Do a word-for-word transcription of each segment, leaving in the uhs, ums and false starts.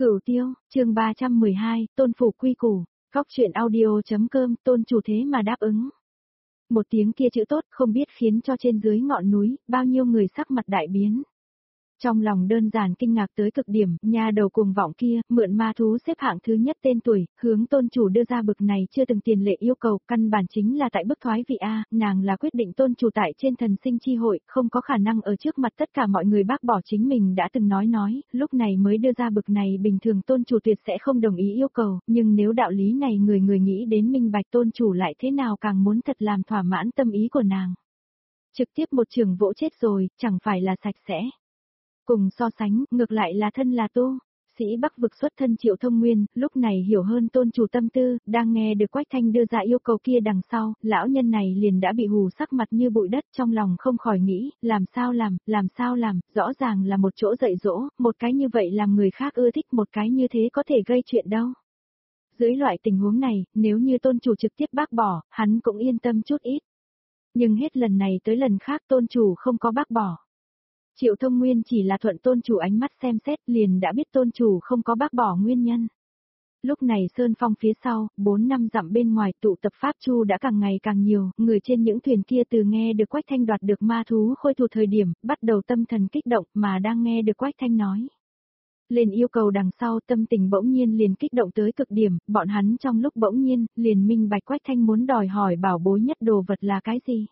Cửu Tiêu, chương ba trăm mười hai, Tôn phủ quy củ, góc truyện audio.com, Tôn chủ thế mà đáp ứng. Một tiếng kia chữ tốt không biết khiến cho trên dưới ngọn núi, bao nhiêu người sắc mặt đại biến. Trong lòng đơn giản kinh ngạc tới cực điểm, nhà đầu cuồng vọng kia, mượn ma thú xếp hạng thứ nhất tên tuổi, hướng tôn chủ đưa ra bực này chưa từng tiền lệ yêu cầu, căn bản chính là tại bức thoái vị A, nàng là quyết định tôn chủ tại trên thần sinh chi hội, không có khả năng ở trước mặt tất cả mọi người bác bỏ chính mình đã từng nói nói, lúc này mới đưa ra bực này bình thường tôn chủ tuyệt sẽ không đồng ý yêu cầu, nhưng nếu đạo lý này người người nghĩ đến minh bạch tôn chủ lại thế nào càng muốn thật làm thỏa mãn tâm ý của nàng. Trực tiếp một trường vỗ chết rồi, chẳng phải là sạch sẽ. Cùng so sánh, ngược lại là thân là tu, sĩ Bắc vực xuất thân Triệu Thông Nguyên, lúc này hiểu hơn tôn chủ tâm tư, đang nghe được Quách Thanh đưa ra yêu cầu kia đằng sau, lão nhân này liền đã bị hù sắc mặt như bụi đất, trong lòng không khỏi nghĩ, làm sao làm, làm sao làm, rõ ràng là một chỗ dạy dỗ, một cái như vậy làm người khác ưa thích, một cái như thế có thể gây chuyện đâu. Dưới loại tình huống này, nếu như tôn chủ trực tiếp bác bỏ, hắn cũng yên tâm chút ít. Nhưng hết lần này tới lần khác tôn chủ không có bác bỏ. Triệu Thông Nguyên chỉ là thuận tôn chủ ánh mắt xem xét liền đã biết tôn chủ không có bác bỏ nguyên nhân. Lúc này Sơn Phong phía sau, bốn năm dặm bên ngoài tụ tập Pháp Chu đã càng ngày càng nhiều, người trên những thuyền kia từ nghe được Quách Thanh đoạt được ma thú khôi thủ thời điểm, bắt đầu tâm thần kích động mà đang nghe được Quách Thanh nói. Lên yêu cầu đằng sau tâm tình bỗng nhiên liền kích động tới cực điểm, bọn hắn trong lúc bỗng nhiên, liền minh bạch Quách Thanh muốn đòi hỏi bảo bối nhất đồ vật là cái gì.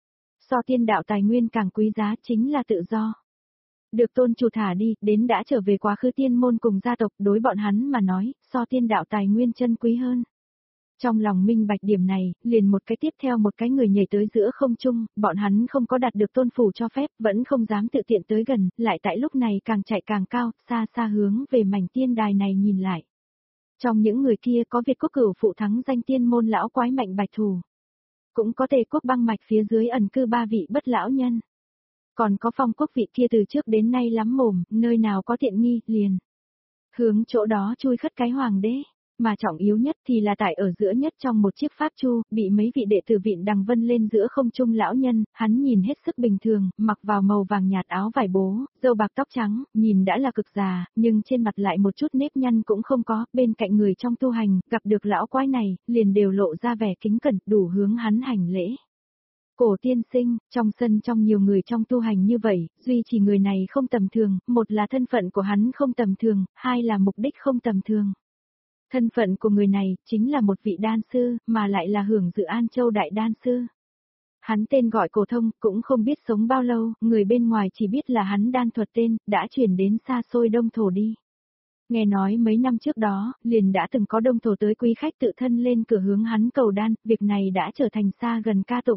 So tiên đạo tài nguyên càng quý giá chính là tự do. Được tôn chủ thả đi, đến đã trở về quá khứ tiên môn cùng gia tộc đối bọn hắn mà nói, so tiên đạo tài nguyên chân quý hơn. Trong lòng minh bạch điểm này, liền một cái tiếp theo một cái người nhảy tới giữa không trung, bọn hắn không có đạt được tôn phủ cho phép, vẫn không dám tự tiện tới gần, lại tại lúc này càng chạy càng cao, xa xa hướng về mảnh tiên đài này nhìn lại. Trong những người kia có Việt quốc cửu phụ thắng danh tiên môn lão quái mạnh bạch thù. Cũng có Tề quốc băng mạch phía dưới ẩn cư ba vị bất lão nhân. Còn có Phong quốc vị kia từ trước đến nay lắm mồm, nơi nào có tiện nghi, liền. Hướng chỗ đó chui khất cái hoàng đế, mà trọng yếu nhất thì là tại ở giữa nhất trong một chiếc pháp chu, bị mấy vị đệ tử Vịn Đằng Vân lên giữa không trung lão nhân, hắn nhìn hết sức bình thường, mặc vào màu vàng nhạt áo vải bố, râu bạc tóc trắng, nhìn đã là cực già, nhưng trên mặt lại một chút nếp nhăn cũng không có, bên cạnh người trong tu hành, gặp được lão quái này, liền đều lộ ra vẻ kính cẩn, đủ hướng hắn hành lễ. Cổ tiên sinh, trong sân trong nhiều người trong tu hành như vậy, duy chỉ người này không tầm thường, một là thân phận của hắn không tầm thường, hai là mục đích không tầm thường. Thân phận của người này, chính là một vị đan sư, mà lại là hưởng dự An Châu Đại Đan Sư. Hắn tên gọi Cổ Thông, cũng không biết sống bao lâu, người bên ngoài chỉ biết là hắn đan thuật tên, đã chuyển đến xa xôi Đông Thổ đi. Nghe nói mấy năm trước đó, liền đã từng có Đông Thổ tới quý khách tự thân lên cửa hướng hắn cầu đan, việc này đã trở thành xa gần ca tụng.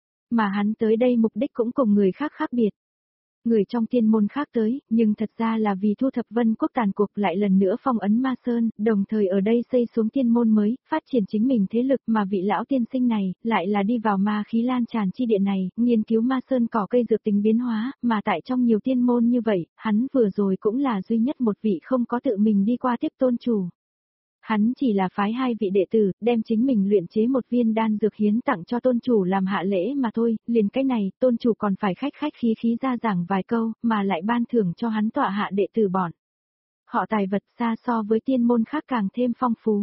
Mà hắn tới đây mục đích cũng cùng người khác khác biệt. Người trong tiên môn khác tới, nhưng thật ra là vì thu thập Vân quốc tàn cuộc lại lần nữa phong ấn Ma Sơn, đồng thời ở đây xây xuống tiên môn mới, phát triển chính mình thế lực mà vị lão tiên sinh này, lại là đi vào ma khí lan tràn chi địa này, nghiên cứu Ma Sơn cỏ cây dược tính biến hóa, mà tại trong nhiều tiên môn như vậy, hắn vừa rồi cũng là duy nhất một vị không có tự mình đi qua tiếp tôn chủ. Hắn chỉ là phái hai vị đệ tử, đem chính mình luyện chế một viên đan dược hiến tặng cho tôn chủ làm hạ lễ mà thôi, liền cái này, tôn chủ còn phải khách khách khí khí ra giảng vài câu, mà lại ban thưởng cho hắn tọa hạ đệ tử bọn. Họ tài vật xa so với tiên môn khác càng thêm phong phú.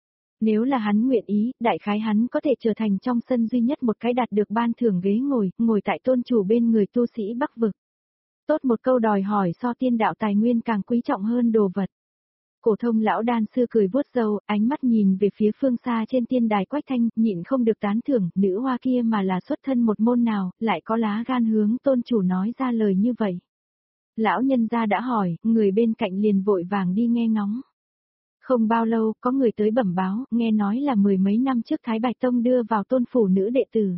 Nếu là hắn nguyện ý, đại khái hắn có thể trở thành trong sân duy nhất một cái đạt được ban thưởng ghế ngồi, ngồi tại tôn chủ bên người tu sĩ Bắc vực. Tốt một câu đòi hỏi so tiên đạo tài nguyên càng quý trọng hơn đồ vật. Cổ Thông lão đan sư cười vuốt râu, ánh mắt nhìn về phía phương xa trên tiên đài Quách Thanh, nhịn không được tán thưởng, nữ hoa kia mà là xuất thân một môn nào, lại có lá gan hướng tôn chủ nói ra lời như vậy. Lão nhân gia đã hỏi, người bên cạnh liền vội vàng đi nghe ngóng. Không bao lâu, có người tới bẩm báo, nghe nói là mười mấy năm trước Thái Bạch Tông đưa vào tôn phủ nữ đệ tử.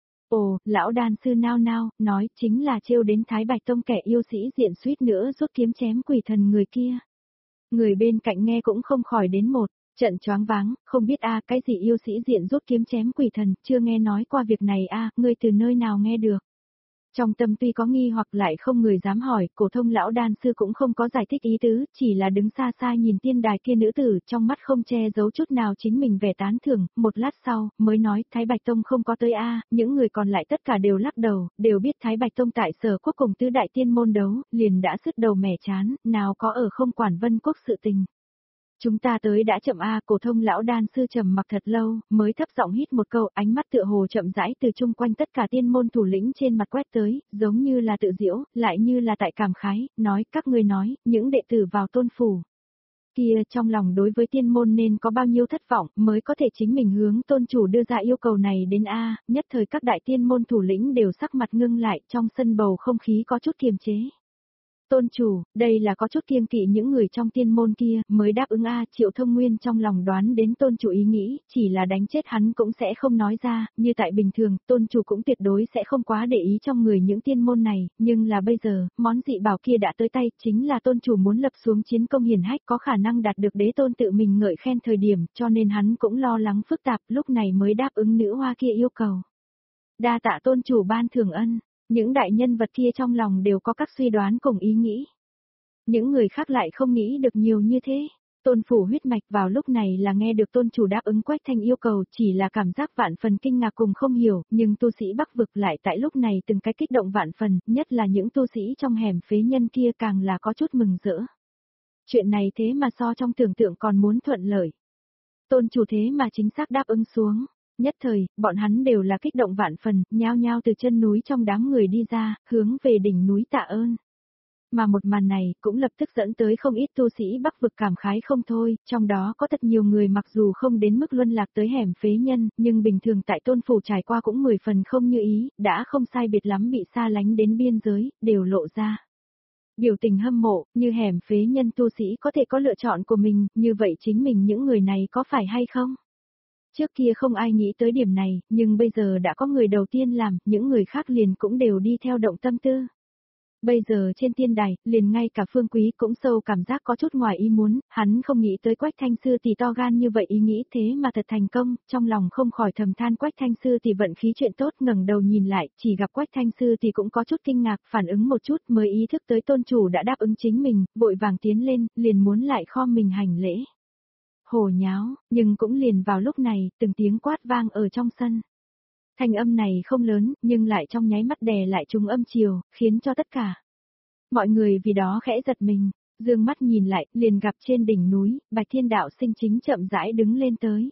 Ồ, lão đan sư nao nao, nói chính là trêu đến Thái Bạch Tông kẻ yêu sĩ diện suýt nữa rút kiếm chém quỷ thần người kia. Người bên cạnh nghe cũng không khỏi đến một trận choáng váng, không biết a cái gì yêu sĩ diện rút kiếm chém quỷ thần, chưa nghe nói qua việc này a ngươi từ nơi nào nghe được. Trong tâm tuy có nghi hoặc lại không người dám hỏi, cổ thông lão đan sư cũng không có giải thích ý tứ, chỉ là đứng xa xa nhìn tiên đài kia nữ tử, trong mắt không che giấu chút nào chính mình vẻ tán thưởng, một lát sau, mới nói, Thái Bạch Tông không có tới a, những người còn lại tất cả đều lắc đầu, đều biết Thái Bạch Tông tại Sở Quốc cùng tứ đại tiên môn đấu, liền đã sứt đầu mẻ chán, nào có ở không quản Vân Quốc sự tình. Chúng ta tới đã chậm a, cổ thông lão đan sư trầm mặc thật lâu, mới thấp giọng hít một câu, ánh mắt tựa hồ chậm rãi từ chung quanh tất cả tiên môn thủ lĩnh trên mặt quét tới, giống như là tự giễu, lại như là tại cảm khái, nói, các ngươi nói, những đệ tử vào tôn phủ. Kia trong lòng đối với tiên môn nên có bao nhiêu thất vọng, mới có thể chính mình hướng tôn chủ đưa ra yêu cầu này đến a, nhất thời các đại tiên môn thủ lĩnh đều sắc mặt ngưng lại, trong sân bầu không khí có chút kiềm chế. Tôn chủ, đây là có chút kiêng kỵ những người trong tiên môn kia, mới đáp ứng a, Triệu Thông Nguyên trong lòng đoán đến tôn chủ ý nghĩ, chỉ là đánh chết hắn cũng sẽ không nói ra, như tại bình thường, tôn chủ cũng tuyệt đối sẽ không quá để ý trong người những tiên môn này, nhưng là bây giờ, món dị bảo kia đã tới tay, chính là tôn chủ muốn lập xuống chiến công hiển hách có khả năng đạt được đế tôn tự mình ngợi khen thời điểm, cho nên hắn cũng lo lắng phức tạp, lúc này mới đáp ứng nữ hoa kia yêu cầu. Đa tạ tôn chủ ban thưởng ân. Những đại nhân vật kia trong lòng đều có các suy đoán cùng ý nghĩ. Những người khác lại không nghĩ được nhiều như thế. Tôn phủ huyết mạch vào lúc này là nghe được tôn chủ đáp ứng Quách Thanh yêu cầu, chỉ là cảm giác vạn phần kinh ngạc cùng không hiểu, nhưng tu sĩ Bắc vực lại tại lúc này từng cái kích động vạn phần, nhất là những tu sĩ trong hẻm phế nhân kia càng là có chút mừng rỡ. Chuyện này thế mà so trong tưởng tượng còn muốn thuận lợi. Tôn chủ thế mà chính xác đáp ứng xuống. Nhất thời, bọn hắn đều là kích động vạn phần, nhao nhao từ chân núi trong đám người đi ra, hướng về đỉnh núi tạ ơn. Mà một màn này cũng lập tức dẫn tới không ít tu sĩ Bắc vực cảm khái không thôi, trong đó có thật nhiều người mặc dù không đến mức luân lạc tới hẻm phế nhân, nhưng bình thường tại tôn phủ trải qua cũng mười phần không như ý, đã không sai biệt lắm bị xa lánh đến biên giới, đều lộ ra. Biểu tình hâm mộ, như hẻm phế nhân tu sĩ có thể có lựa chọn của mình, như vậy chính mình những người này có phải hay không? Trước kia không ai nghĩ tới điểm này, nhưng bây giờ đã có người đầu tiên làm, những người khác liền cũng đều đi theo động tâm tư. Bây giờ trên tiên đài, liền ngay cả Phương Quý cũng sâu cảm giác có chút ngoài ý muốn, hắn không nghĩ tới Quách Thanh Sư tỷ to gan như vậy ý nghĩ thế mà thật thành công, trong lòng không khỏi thầm than Quách Thanh Sư tỷ vận khí chuyện tốt, ngẩng đầu nhìn lại, chỉ gặp Quách Thanh Sư tỷ cũng có chút kinh ngạc, phản ứng một chút mới ý thức tới tôn chủ đã đáp ứng chính mình, vội vàng tiến lên, liền muốn lại khom mình hành lễ. Hồ nháo, nhưng cũng liền vào lúc này, từng tiếng quát vang ở trong sân. Thanh âm này không lớn, nhưng lại trong nháy mắt đè lại trùng âm chiều, khiến cho tất cả mọi người vì đó khẽ giật mình, dương mắt nhìn lại, liền gặp trên đỉnh núi, Bạch Thiên Đạo Sinh chính chậm rãi đứng lên tới.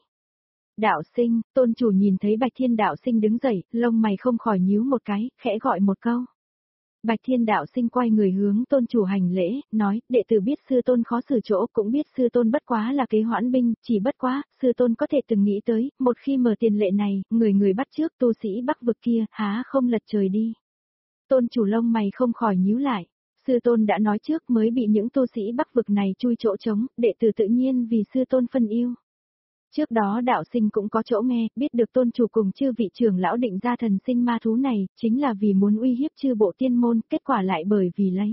Đạo Sinh, tôn chủ nhìn thấy Bạch Thiên Đạo Sinh đứng dậy, lông mày không khỏi nhíu một cái, khẽ gọi một câu. Bạch Thiên Đạo Sinh quay người hướng tôn chủ hành lễ, nói, đệ tử biết sư tôn khó xử chỗ, cũng biết sư tôn bất quá là kế hoãn binh, chỉ bất quá, sư tôn có thể từng nghĩ tới, một khi mở tiền lệ này, người người bắt trước tu sĩ Bắc vực kia, há không lật trời đi. Tôn chủ lông mày không khỏi nhíu lại, sư tôn đã nói trước mới bị những tu sĩ Bắc vực này chui chỗ trống, đệ tử tự nhiên vì sư tôn phân yêu. Trước đó đạo sinh cũng có chỗ nghe, biết được tôn chủ cùng chư vị trưởng lão định ra thần sinh ma thú này, chính là vì muốn uy hiếp chư bộ tiên môn, kết quả lại bởi vì lấy.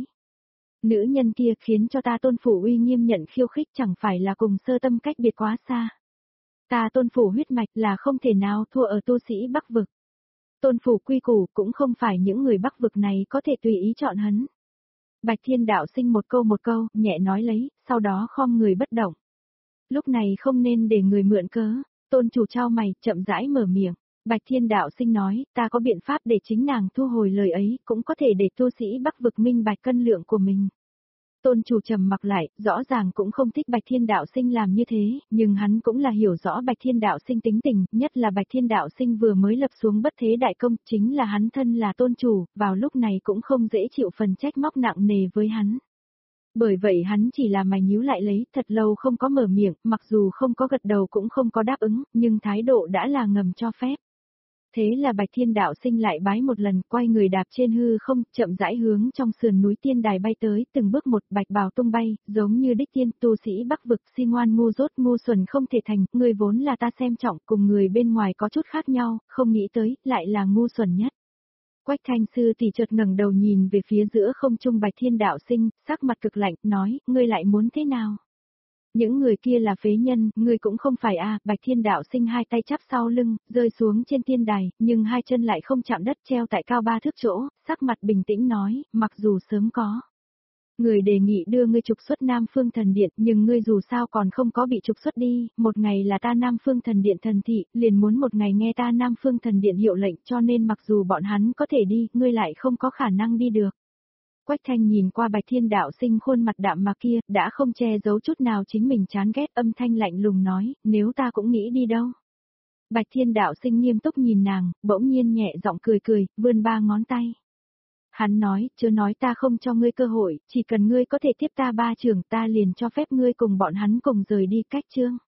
Nữ nhân kia khiến cho ta tôn phủ uy nghiêm nhận khiêu khích chẳng phải là cùng sơ tâm cách biệt quá xa. Ta tôn phủ huyết mạch là không thể nào thua ở tu sĩ Bắc vực. Tôn phủ quy củ cũng không phải những người Bắc vực này có thể tùy ý chọn hắn. Bạch Thiên Đạo Sinh một câu một câu, nhẹ nói lấy, sau đó khom người bất động. Lúc này không nên để người mượn cớ, tôn chủ trao mày, chậm rãi mở miệng. Bạch Thiên Đạo Sinh nói, ta có biện pháp để chính nàng thu hồi lời ấy, cũng có thể để tu sĩ Bắc vực minh bạch cân lượng của mình. Tôn chủ trầm mặc lại, rõ ràng cũng không thích Bạch Thiên Đạo Sinh làm như thế, nhưng hắn cũng là hiểu rõ Bạch Thiên Đạo Sinh tính tình, nhất là Bạch Thiên Đạo Sinh vừa mới lập xuống bất thế đại công, chính là hắn thân là tôn chủ, vào lúc này cũng không dễ chịu phần trách móc nặng nề với hắn. Bởi vậy hắn chỉ là mày nhíu lại lấy, thật lâu không có mở miệng, mặc dù không có gật đầu cũng không có đáp ứng, nhưng thái độ đã là ngầm cho phép. Thế là Bạch Thiên Đạo Sinh lại bái một lần, quay người đạp trên hư không, chậm rãi hướng trong sườn núi tiên đài bay tới, từng bước một, bạch bào tung bay, giống như đích tiên, tu sĩ Bắc vực, si ngoan ngu dốt, ngu xuẩn không thể thành, người vốn là ta xem trọng, cùng người bên ngoài có chút khác nhau, không nghĩ tới, lại là ngu xuẩn nhất. Quách Thanh Sư tỷ chợt ngẩng đầu nhìn về phía giữa không trung Bạch Thiên Đạo Sinh, sắc mặt cực lạnh, nói, ngươi lại muốn thế nào? Những người kia là phế nhân, ngươi cũng không phải a. Bạch Thiên Đạo Sinh hai tay chắp sau lưng, rơi xuống trên tiên đài, nhưng hai chân lại không chạm đất treo tại cao ba thước chỗ, sắc mặt bình tĩnh nói, mặc dù sớm có. Người đề nghị đưa ngươi trục xuất Nam Phương Thần Điện, nhưng ngươi dù sao còn không có bị trục xuất đi, một ngày là ta Nam Phương Thần Điện thần thị, liền muốn một ngày nghe ta Nam Phương Thần Điện hiệu lệnh, cho nên mặc dù bọn hắn có thể đi, ngươi lại không có khả năng đi được. Quách Thanh nhìn qua Bạch Thiên Đạo Sinh khuôn mặt đạm mà kia, đã không che giấu chút nào chính mình chán ghét, âm thanh lạnh lùng nói, nếu ta cũng nghĩ đi đâu. Bạch Thiên Đạo Sinh nghiêm túc nhìn nàng, bỗng nhiên nhẹ giọng cười cười, vươn ba ngón tay. Hắn nói, chớ nói ta không cho ngươi cơ hội, chỉ cần ngươi có thể tiếp ta ba trường ta liền cho phép ngươi cùng bọn hắn cùng rời đi. Cách chương.